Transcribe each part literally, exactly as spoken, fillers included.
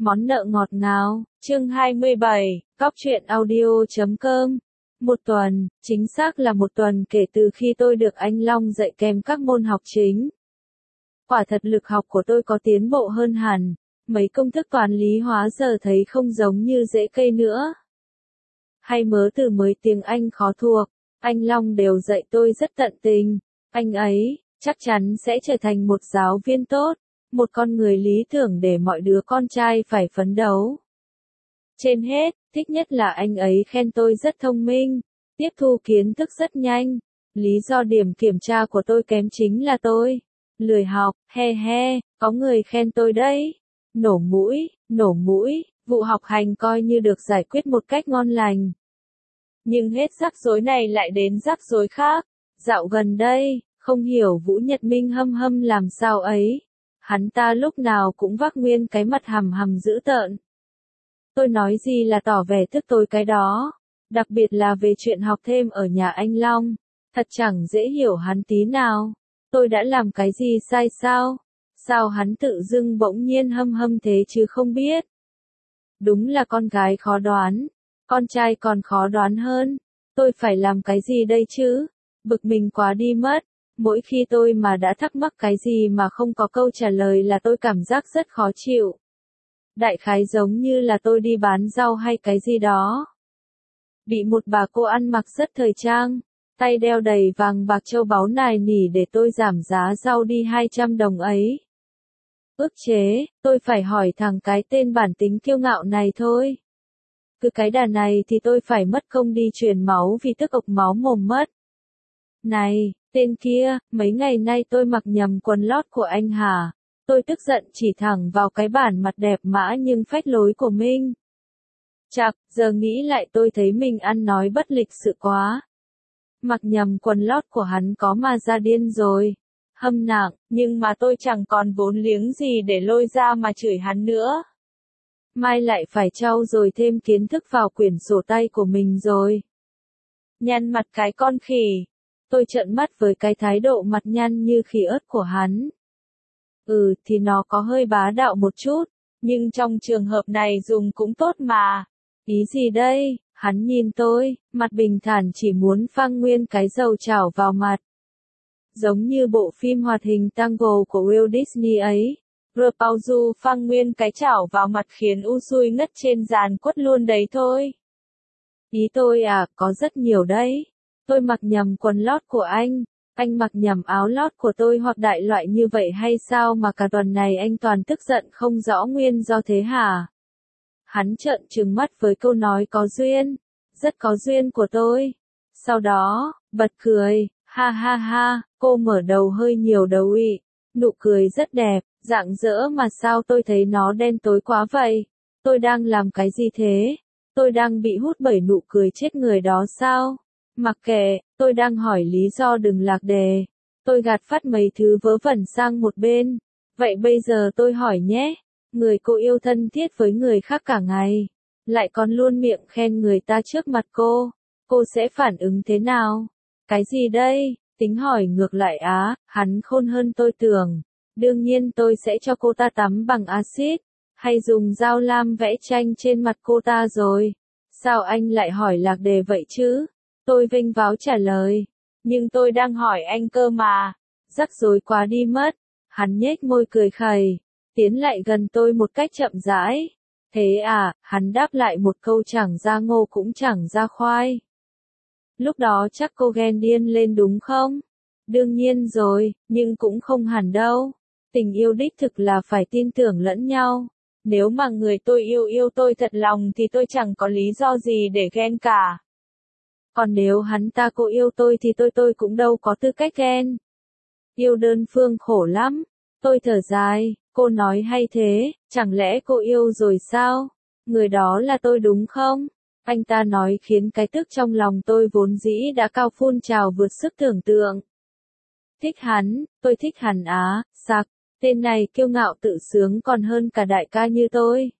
Món nợ ngọt ngào, chương hai mươi bảy, Cóc truyện audio chấm com. Một tuần, chính xác là một tuần kể từ khi tôi được anh Long dạy kèm các môn học chính. Quả thật lực học của tôi có tiến bộ hơn hẳn, mấy công thức toán lý hóa giờ thấy không giống như rễ cây nữa. Hay mớ từ mới tiếng Anh khó thuộc, anh Long đều dạy tôi rất tận tình, anh ấy chắc chắn sẽ trở thành một giáo viên tốt, một con người lý tưởng để mọi đứa con trai phải phấn đấu. Trên hết, thích nhất là anh ấy khen tôi rất thông minh, tiếp thu kiến thức rất nhanh. Lý do điểm kiểm tra của tôi kém chính là tôi lười học, he he, có người khen tôi đấy. Nổ mũi, nổ mũi, vụ học hành coi như được giải quyết một cách ngon lành. Nhưng hết rắc rối này lại đến rắc rối khác. Dạo gần đây, không hiểu Vũ Nhật Minh hâm hâm làm sao ấy. Hắn ta lúc nào cũng vác nguyên cái mặt hầm hầm dữ tợn. Tôi nói gì là tỏ vẻ tức tối cái đó. Đặc biệt là về chuyện học thêm ở nhà anh Long. Thật chẳng dễ hiểu hắn tí nào. Tôi đã làm cái gì sai sao? Sao hắn tự dưng bỗng nhiên hâm hâm thế chứ không biết? Đúng là con gái khó đoán. Con trai còn khó đoán hơn. Tôi phải làm cái gì đây chứ? Bực mình quá đi mất. Mỗi khi tôi mà đã thắc mắc cái gì mà không có câu trả lời là tôi cảm giác rất khó chịu. Đại khái giống như là tôi đi bán rau hay cái gì đó. Bị một bà cô ăn mặc rất thời trang, tay đeo đầy vàng bạc châu báu nài nỉ để tôi giảm giá rau đi hai trăm đồng ấy. Ức chế, tôi phải hỏi thằng cái tên bản tính kiêu ngạo này thôi. Cứ cái đà này thì tôi phải mất công đi truyền máu vì tức ộc máu mồm mất. Này, tên kia, mấy ngày nay tôi mặc nhầm quần lót của anh hả? Tôi tức giận chỉ thẳng vào cái bản mặt đẹp mã nhưng phách lối của Minh. Chạc, giờ nghĩ lại tôi thấy mình ăn nói bất lịch sự quá. Mặc nhầm quần lót của hắn có mà ra điên rồi. Hâm nặng, nhưng mà tôi chẳng còn vốn liếng gì để lôi ra mà chửi hắn nữa. Mai lại phải trau dồi thêm kiến thức vào quyển sổ tay của mình rồi. Nhăn mặt cái con khỉ. Tôi trợn mắt với cái thái độ mặt nhăn như khỉ ớt của hắn. Ừ thì nó có hơi bá đạo một chút, nhưng trong trường hợp này dùng cũng tốt mà. Ý gì đây? Hắn nhìn tôi, mặt bình thản chỉ muốn phang nguyên cái dầu chảo vào mặt. Giống như bộ phim hoạt hình Tango của Walt Disney ấy. Rapauzu phang nguyên cái chảo vào mặt khiến Usui ngất trên giàn quất luôn đấy thôi. Ý tôi à, có rất nhiều đấy. Tôi mặc nhầm quần lót của anh, anh mặc nhầm áo lót của tôi hoặc đại loại như vậy hay sao mà cả tuần này anh toàn tức giận không rõ nguyên do thế hả? Hắn trợn trừng mắt với câu nói có duyên, rất có duyên của tôi. Sau đó, bật cười, ha ha ha, cô mở đầu hơi nhiều đầu ị, nụ cười rất đẹp, rạng rỡ mà sao tôi thấy nó đen tối quá vậy? Tôi đang làm cái gì thế? Tôi đang bị hút bởi nụ cười chết người đó sao? Mặc kệ, tôi đang hỏi lý do đừng lạc đề. Tôi gạt phát mấy thứ vớ vẩn sang một bên. Vậy bây giờ tôi hỏi nhé, người cô yêu thân thiết với người khác cả ngày, lại còn luôn miệng khen người ta trước mặt cô, cô sẽ phản ứng thế nào? Cái gì đây? Tính hỏi ngược lại á, hắn khôn hơn tôi tưởng. Đương nhiên tôi sẽ cho cô ta tắm bằng axit, hay dùng dao lam vẽ tranh trên mặt cô ta rồi. Sao anh lại hỏi lạc đề vậy chứ? Tôi vênh váo trả lời. Nhưng tôi đang hỏi anh cơ mà. Rắc rối quá đi mất. Hắn nhếch môi cười khẩy, tiến lại gần tôi một cách chậm rãi. Thế à, hắn đáp lại một câu chẳng ra ngô cũng chẳng ra khoai. Lúc đó chắc cô ghen điên lên đúng không? Đương nhiên rồi, nhưng cũng không hẳn đâu. Tình yêu đích thực là phải tin tưởng lẫn nhau. Nếu mà người tôi yêu yêu tôi thật lòng thì tôi chẳng có lý do gì để ghen cả. Còn nếu hắn ta cô yêu tôi thì tôi tôi cũng đâu có tư cách ghen. Yêu đơn phương khổ lắm. Tôi thở dài, cô nói hay thế, chẳng lẽ cô yêu rồi sao? Người đó là tôi đúng không? Anh ta nói khiến cái tức trong lòng tôi vốn dĩ đã cao phun trào vượt sức tưởng tượng. Thích hắn, tôi thích hắn á, sặc, tên này kiêu ngạo tự sướng còn hơn cả đại ca như tôi.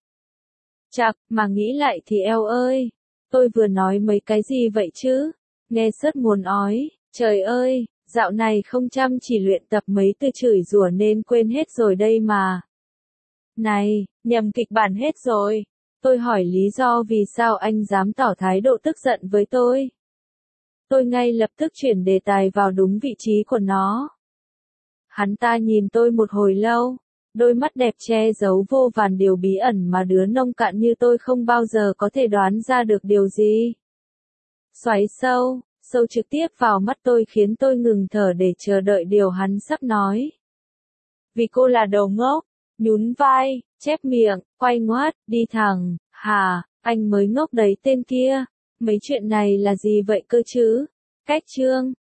Chạc, mà nghĩ lại thì eo ơi, tôi vừa nói mấy cái gì vậy chứ? Nghe rất muốn ói, trời ơi, dạo này không chăm chỉ luyện tập mấy từ chửi rủa nên quên hết rồi đây mà. Này, nhầm kịch bản hết rồi. Tôi hỏi lý do vì sao anh dám tỏ thái độ tức giận với tôi. Tôi ngay lập tức chuyển đề tài vào đúng vị trí của nó. Hắn ta nhìn tôi một hồi lâu, đôi mắt đẹp che giấu vô vàn điều bí ẩn mà đứa nông cạn như tôi không bao giờ có thể đoán ra được điều gì. Xoáy sâu, sâu trực tiếp vào mắt tôi khiến tôi ngừng thở để chờ đợi điều hắn sắp nói. Vì cô là đầu ngốc, nhún vai, chép miệng, quay ngoắt, đi thẳng, hà, anh mới ngốc đấy tên kia. Mấy chuyện này là gì vậy cơ chứ? Cách chương.